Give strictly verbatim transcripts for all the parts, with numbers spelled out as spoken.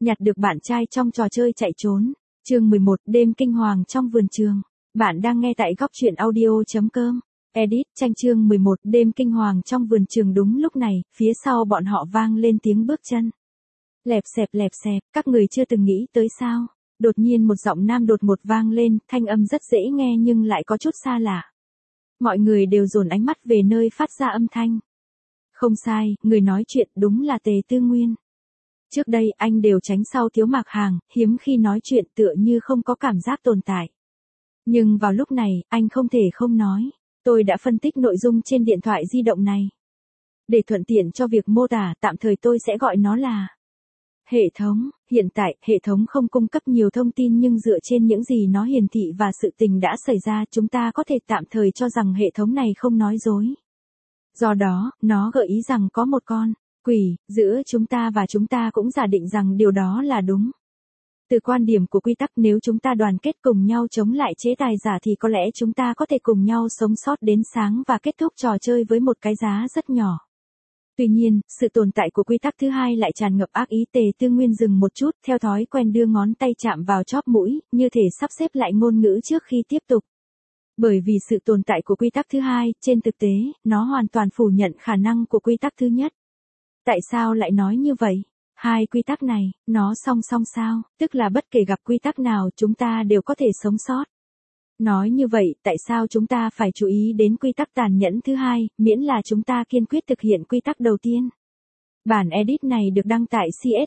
Nhặt được bạn trai trong trò chơi chạy trốn. Chương mười một, đêm kinh hoàng trong vườn trường. Bạn đang nghe tại góc truyện audio chấm com. Edit, tranh chương mười một, đêm kinh hoàng trong vườn trường. Đúng lúc này, phía sau bọn họ vang lên tiếng bước chân. Lẹp xẹp lẹp xẹp, các người chưa từng nghĩ tới sao? Đột nhiên một giọng nam đột ngột vang lên, thanh âm rất dễ nghe nhưng lại có chút xa lạ. Mọi người đều dồn ánh mắt về nơi phát ra âm thanh. Không sai, người nói chuyện đúng là Tề Tư Nguyên. Trước đây anh đều tránh sau Tiếu Mạc Hàng, hiếm khi nói chuyện tựa như không có cảm giác tồn tại. Nhưng vào lúc này, anh không thể không nói. Tôi đã phân tích nội dung trên điện thoại di động này. Để thuận tiện cho việc mô tả, tạm thời tôi sẽ gọi nó là hệ thống. Hiện tại, hệ thống không cung cấp nhiều thông tin nhưng dựa trên những gì nó hiển thị và sự tình đã xảy ra, chúng ta có thể tạm thời cho rằng hệ thống này không nói dối. Do đó, nó gợi ý rằng có một con quỷ giữa chúng ta và chúng ta cũng giả định rằng điều đó là đúng. Từ quan điểm của quy tắc, nếu chúng ta đoàn kết cùng nhau chống lại chế tài giả thì có lẽ chúng ta có thể cùng nhau sống sót đến sáng và kết thúc trò chơi với một cái giá rất nhỏ. Tuy nhiên, sự tồn tại của quy tắc thứ hai lại tràn ngập ác ý. Tề Tư Nguyên dừng một chút, theo thói quen đưa ngón tay chạm vào chóp mũi, như thể sắp xếp lại ngôn ngữ trước khi tiếp tục. Bởi vì sự tồn tại của quy tắc thứ hai, trên thực tế, nó hoàn toàn phủ nhận khả năng của quy tắc thứ nhất. Tại sao lại nói như vậy? Hai quy tắc này, nó song song sao, tức là bất kể gặp quy tắc nào chúng ta đều có thể sống sót. Nói như vậy, tại sao chúng ta phải chú ý đến quy tắc tàn nhẫn thứ hai, miễn là chúng ta kiên quyết thực hiện quy tắc đầu tiên? Bản edit này được đăng tại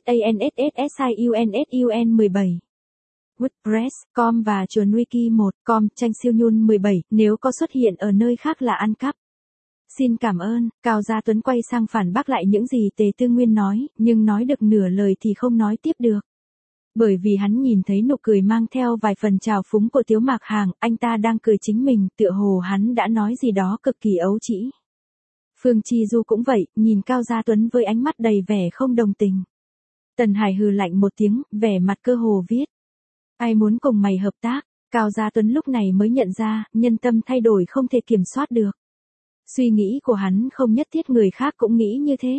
cansssun mười bảy. WordPress chấm com và chuồn wiki một chấm com, tranh siêu nhun mười bảy, nếu có xuất hiện ở nơi khác là ăn cắp. Xin cảm ơn. Cao Gia Tuấn quay sang phản bác lại những gì Tề Tư Nguyên nói, nhưng nói được nửa lời thì không nói tiếp được. Bởi vì hắn nhìn thấy nụ cười mang theo vài phần trào phúng của Tiếu Mạc Hàng, anh ta đang cười chính mình, tựa hồ hắn đã nói gì đó cực kỳ ấu trĩ. Phương Chi Du cũng vậy, nhìn Cao Gia Tuấn với ánh mắt đầy vẻ không đồng tình. Tần Hải hừ lạnh một tiếng, vẻ mặt cơ hồ viết: ai muốn cùng mày hợp tác? Cao Gia Tuấn lúc này mới nhận ra, nhân tâm thay đổi không thể kiểm soát được. Suy nghĩ của hắn không nhất thiết người khác cũng nghĩ như thế.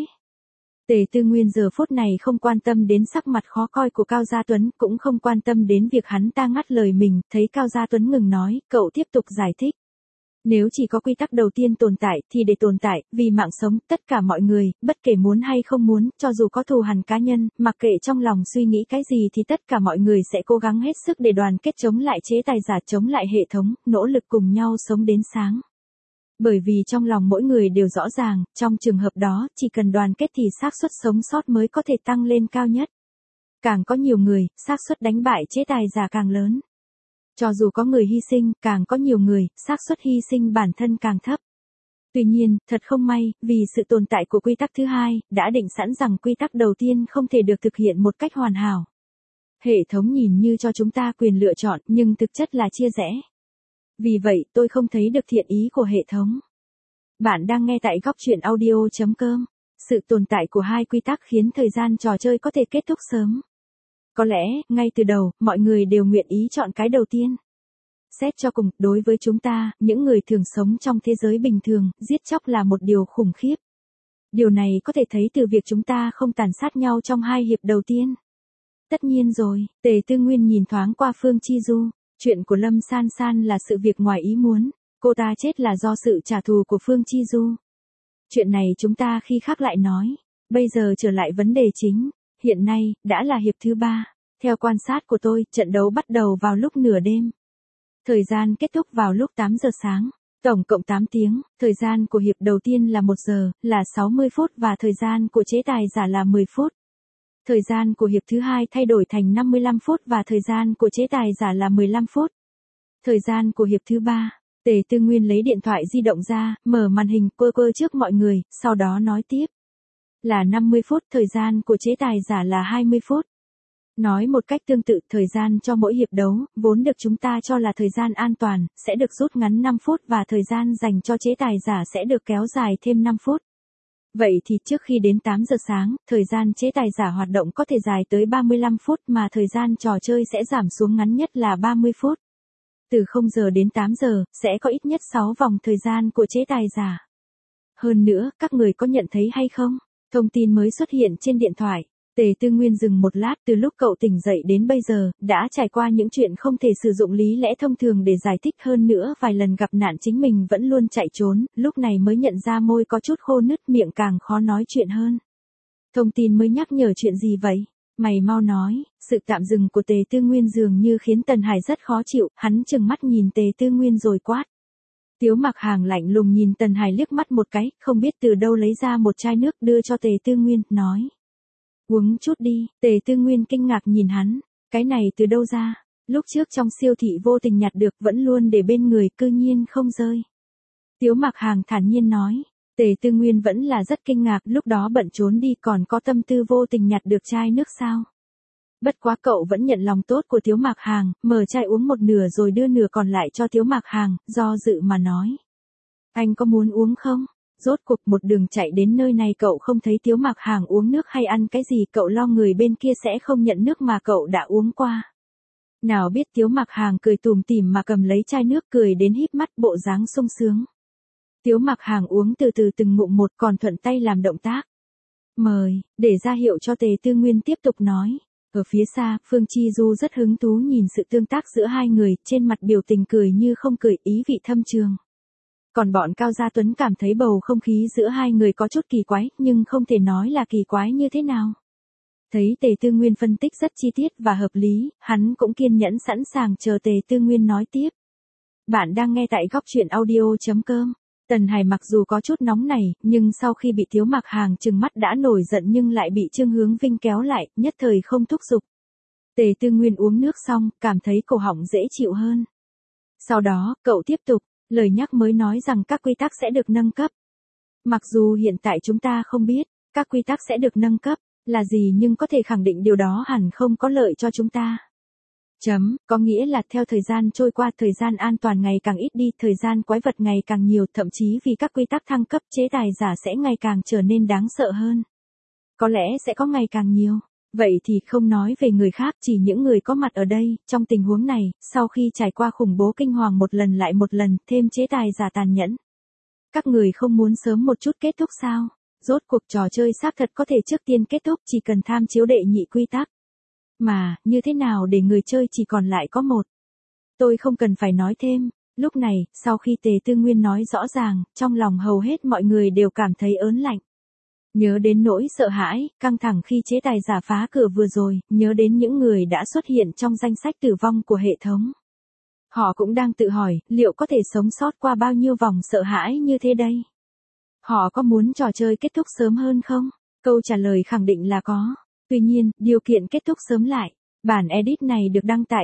Tề Tư Nguyên giờ phút này không quan tâm đến sắc mặt khó coi của Cao Gia Tuấn, cũng không quan tâm đến việc hắn ta ngắt lời mình, thấy Cao Gia Tuấn ngừng nói, cậu tiếp tục giải thích. Nếu chỉ có quy tắc đầu tiên tồn tại, thì để tồn tại, vì mạng sống, tất cả mọi người, bất kể muốn hay không muốn, cho dù có thù hằn cá nhân, mặc kệ trong lòng suy nghĩ cái gì thì tất cả mọi người sẽ cố gắng hết sức để đoàn kết chống lại chế tài giả, chống lại hệ thống, nỗ lực cùng nhau sống đến sáng. Bởi vì trong lòng mỗi người đều rõ ràng, trong trường hợp đó, chỉ cần đoàn kết thì xác suất sống sót mới có thể tăng lên cao nhất. Càng có nhiều người, xác suất đánh bại chế tài giả càng lớn. Cho dù có người hy sinh, càng có nhiều người, xác suất hy sinh bản thân càng thấp. Tuy nhiên, thật không may, vì sự tồn tại của quy tắc thứ hai, đã định sẵn rằng quy tắc đầu tiên không thể được thực hiện một cách hoàn hảo. Hệ thống nhìn như cho chúng ta quyền lựa chọn, nhưng thực chất là chia rẽ. Vì vậy, tôi không thấy được thiện ý của hệ thống. Bạn đang nghe tại góc truyện audio chấm com. Sự tồn tại của hai quy tắc khiến thời gian trò chơi có thể kết thúc sớm. Có lẽ, ngay từ đầu, mọi người đều nguyện ý chọn cái đầu tiên. Xét cho cùng, đối với chúng ta, những người thường sống trong thế giới bình thường, giết chóc là một điều khủng khiếp. Điều này có thể thấy từ việc chúng ta không tàn sát nhau trong hai hiệp đầu tiên. Tất nhiên rồi, Tề Tư Nguyên nhìn thoáng qua Phương Chi Du. Chuyện của Lâm San San là sự việc ngoài ý muốn, cô ta chết là do sự trả thù của Phương Chi Du. Chuyện này chúng ta khi khác lại nói. Bây giờ trở lại vấn đề chính, hiện nay, đã là hiệp thứ ba. Theo quan sát của tôi, trận đấu bắt đầu vào lúc nửa đêm. Thời gian kết thúc vào lúc tám giờ sáng. Tổng cộng tám tiếng, thời gian của hiệp đầu tiên là một giờ, là sáu mươi phút và thời gian của chế tài giả là mười phút. Thời gian của hiệp thứ hai thay đổi thành năm mươi lăm phút và thời gian của chế tài giả là mười lăm phút. Thời gian của hiệp thứ ba, Tề Tư Nguyên lấy điện thoại di động ra, mở màn hình quơ quơ trước mọi người, sau đó nói tiếp. Là năm mươi phút, thời gian của chế tài giả là hai mươi phút. Nói một cách tương tự, thời gian cho mỗi hiệp đấu, vốn được chúng ta cho là thời gian an toàn, sẽ được rút ngắn năm phút và thời gian dành cho chế tài giả sẽ được kéo dài thêm năm phút. Vậy thì trước khi đến tám giờ sáng, thời gian chế tài giả hoạt động có thể dài tới ba mươi lăm phút mà thời gian trò chơi sẽ giảm xuống ngắn nhất là ba mươi phút. Từ không giờ đến tám giờ, sẽ có ít nhất sáu vòng thời gian của chế tài giả. Hơn nữa, các người có nhận thấy hay không? Thông tin mới xuất hiện trên điện thoại. Tề Tư Nguyên dừng một lát, từ lúc cậu tỉnh dậy đến bây giờ, đã trải qua những chuyện không thể sử dụng lý lẽ thông thường để giải thích, hơn nữa vài lần gặp nạn chính mình vẫn luôn chạy trốn, lúc này mới nhận ra môi có chút khô nứt, miệng càng khó nói chuyện hơn. Thông tin mới nhắc nhở chuyện gì vậy? Mày mau nói. Sự tạm dừng của Tề Tư Nguyên dường như khiến Tần Hải rất khó chịu, hắn trừng mắt nhìn Tề Tư Nguyên rồi quát. Tiếu Mặc Hàng lạnh lùng nhìn Tần Hải liếc mắt một cái, không biết từ đâu lấy ra một chai nước đưa cho Tề Tư Nguyên, nói. Uống chút đi. Tề Tư Nguyên kinh ngạc nhìn hắn. Cái này từ đâu ra? Lúc trước trong siêu thị vô tình nhặt được, vẫn luôn để bên người, cư nhiên không rơi. Tiếu Mặc Hàng thản nhiên nói. Tề Tư Nguyên vẫn là rất kinh ngạc, lúc đó bận trốn đi còn có tâm tư vô tình nhặt được chai nước sao? Bất quá cậu vẫn nhận lòng tốt của Tiếu Mặc Hàng, mở chai uống một nửa rồi đưa nửa còn lại cho Tiếu Mặc Hàng, do dự mà nói. Anh có muốn uống không? Rốt cuộc một đường chạy đến nơi này cậu không thấy Tiếu Mặc Hàng uống nước hay ăn cái gì, cậu lo người bên kia sẽ không nhận nước mà cậu đã uống qua. Nào biết Tiếu Mặc Hàng cười tủm tỉm mà cầm lấy chai nước, cười đến híp mắt, bộ dáng sung sướng. Tiếu Mặc Hàng uống từ từ từng ngụm một, còn thuận tay làm động tác. Mời, để ra hiệu cho Tề Tư Nguyên tiếp tục nói. Ở phía xa, Phương Chi Du rất hứng thú nhìn sự tương tác giữa hai người, trên mặt biểu tình cười như không cười, ý vị thâm trường. Còn bọn Cao Gia Tuấn cảm thấy bầu không khí giữa hai người có chút kỳ quái, nhưng không thể nói là kỳ quái như thế nào. Thấy Tề Tư Nguyên phân tích rất chi tiết và hợp lý, hắn cũng kiên nhẫn sẵn sàng chờ Tề Tư Nguyên nói tiếp. Bạn đang nghe tại góc truyện audio chấm com. Tần Hải mặc dù có chút nóng này, nhưng sau khi bị Tiếu Mặc Hàng trừng mắt đã nổi giận nhưng lại bị Trương Hướng Vinh kéo lại, nhất thời không thúc giục. Tề Tư Nguyên uống nước xong, cảm thấy cổ họng dễ chịu hơn. Sau đó, cậu tiếp tục, lời nhắc mới nói rằng các quy tắc sẽ được nâng cấp. Mặc dù hiện tại chúng ta không biết, các quy tắc sẽ được nâng cấp là gì, nhưng có thể khẳng định điều đó hẳn không có lợi cho chúng ta. Chấm, có nghĩa là theo thời gian trôi qua, thời gian an toàn ngày càng ít đi, thời gian quái vật ngày càng nhiều, thậm chí vì các quy tắc thăng cấp, chế tài giả sẽ ngày càng trở nên đáng sợ hơn. Có lẽ sẽ có ngày càng nhiều. Vậy thì không nói về người khác, chỉ những người có mặt ở đây, trong tình huống này, sau khi trải qua khủng bố kinh hoàng một lần lại một lần, thêm chế tài giả tàn nhẫn. Các người không muốn sớm một chút kết thúc sao? Rốt cuộc trò chơi xác thật có thể trước tiên kết thúc, chỉ cần tham chiếu đệ nhị quy tắc. Mà, như thế nào để người chơi chỉ còn lại có một? Tôi không cần phải nói thêm. Lúc này, sau khi Tề Tư Nguyên nói rõ ràng, trong lòng hầu hết mọi người đều cảm thấy ớn lạnh. Nhớ đến nỗi sợ hãi, căng thẳng khi chế tài giả phá cửa vừa rồi, nhớ đến những người đã xuất hiện trong danh sách tử vong của hệ thống. Họ cũng đang tự hỏi, liệu có thể sống sót qua bao nhiêu vòng sợ hãi như thế đây? Họ có muốn trò chơi kết thúc sớm hơn không? Câu trả lời khẳng định là có. Tuy nhiên, điều kiện kết thúc sớm lại. Bản edit này được đăng tại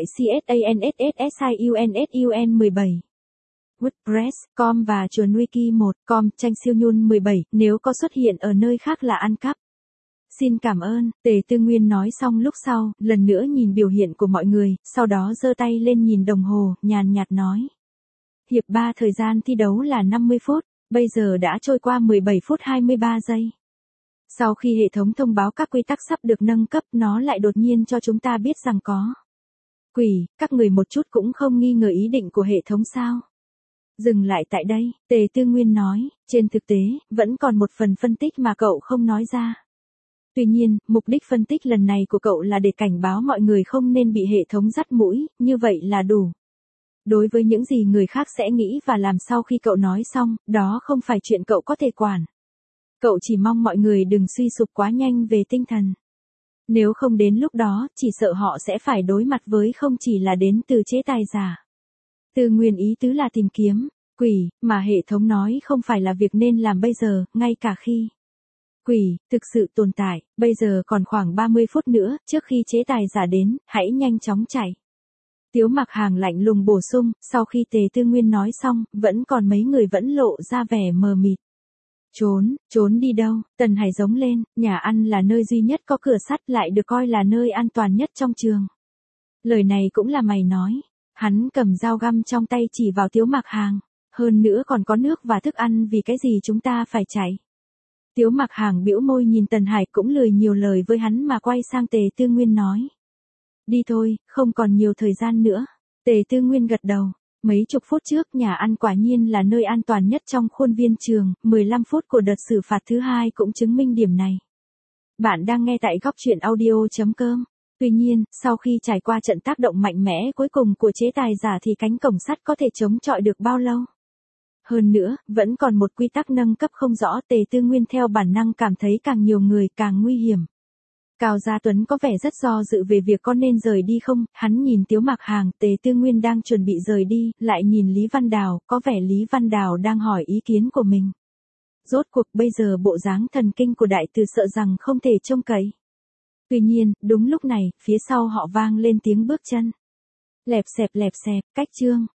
cansssun mười bảy. WordPress chấm com và chuồn wiki một chấm com, tranh siêu nhun mười bảy, nếu có xuất hiện ở nơi khác là ăn cắp. Xin cảm ơn, Tề Tư Nguyên nói xong lúc sau, lần nữa nhìn biểu hiện của mọi người, sau đó giơ tay lên nhìn đồng hồ, nhàn nhạt nói. Hiệp ba thời gian thi đấu là năm mươi phút, bây giờ đã trôi qua mười bảy phút hai mươi ba giây. Sau khi hệ thống thông báo các quy tắc sắp được nâng cấp, nó lại đột nhiên cho chúng ta biết rằng có. Quỷ, các người một chút cũng không nghi ngờ ý định của hệ thống sao? Dừng lại tại đây, Tề Tư Nguyên nói, trên thực tế, vẫn còn một phần phân tích mà cậu không nói ra. Tuy nhiên, mục đích phân tích lần này của cậu là để cảnh báo mọi người không nên bị hệ thống dắt mũi, như vậy là đủ. Đối với những gì người khác sẽ nghĩ và làm sau khi cậu nói xong, đó không phải chuyện cậu có thể quản. Cậu chỉ mong mọi người đừng suy sụp quá nhanh về tinh thần. Nếu không đến lúc đó, chỉ sợ họ sẽ phải đối mặt với không chỉ là đến từ chế tài giả. Từ nguyên ý tứ là tìm kiếm, quỷ, mà hệ thống nói không phải là việc nên làm bây giờ, ngay cả khi quỷ thực sự tồn tại, bây giờ còn khoảng ba mươi phút nữa, trước khi chế tài giả đến, hãy nhanh chóng chạy. Tiếu Mặc Hàng lạnh lùng bổ sung, sau khi Tề Tư Nguyên nói xong, vẫn còn mấy người vẫn lộ ra vẻ mờ mịt. Trốn, trốn đi đâu? Tần Hải giống lên, nhà ăn là nơi duy nhất có cửa sắt, lại được coi là nơi an toàn nhất trong trường. Lời này cũng là mày nói. Hắn cầm dao găm trong tay chỉ vào Tiếu Mặc Hàng. Hơn nữa còn có nước và thức ăn, vì cái gì chúng ta phải chạy? Tiếu Mặc Hàng bĩu môi nhìn Tần Hải, cũng lười nhiều lời với hắn mà quay sang Tề Tư Nguyên nói. Đi thôi, không còn nhiều thời gian nữa. Tề Tư Nguyên gật đầu. Mấy chục phút trước, nhà ăn quả nhiên là nơi an toàn nhất trong khuôn viên trường, mười lăm phút của đợt xử phạt thứ hai cũng chứng minh điểm này. Bạn đang nghe tại góc truyện audio chấm com. Tuy nhiên, sau khi trải qua trận tác động mạnh mẽ cuối cùng của chế tài giả thì cánh cổng sắt có thể chống chọi được bao lâu? Hơn nữa, vẫn còn một quy tắc nâng cấp không rõ. Tề Tư Nguyên theo bản năng cảm thấy càng nhiều người càng nguy hiểm. Cao Gia Tuấn có vẻ rất do dự về việc có nên rời đi không, hắn nhìn Tiếu Mạc Hàng, Tề Tư Nguyên đang chuẩn bị rời đi, lại nhìn Lý Văn Đào, có vẻ Lý Văn Đào đang hỏi ý kiến của mình. Rốt cuộc bây giờ bộ dáng thần kinh của đại từ sợ rằng không thể trông cậy. Tuy nhiên, đúng lúc này, phía sau họ vang lên tiếng bước chân. Lẹp xẹp lẹp xẹp, cách chương,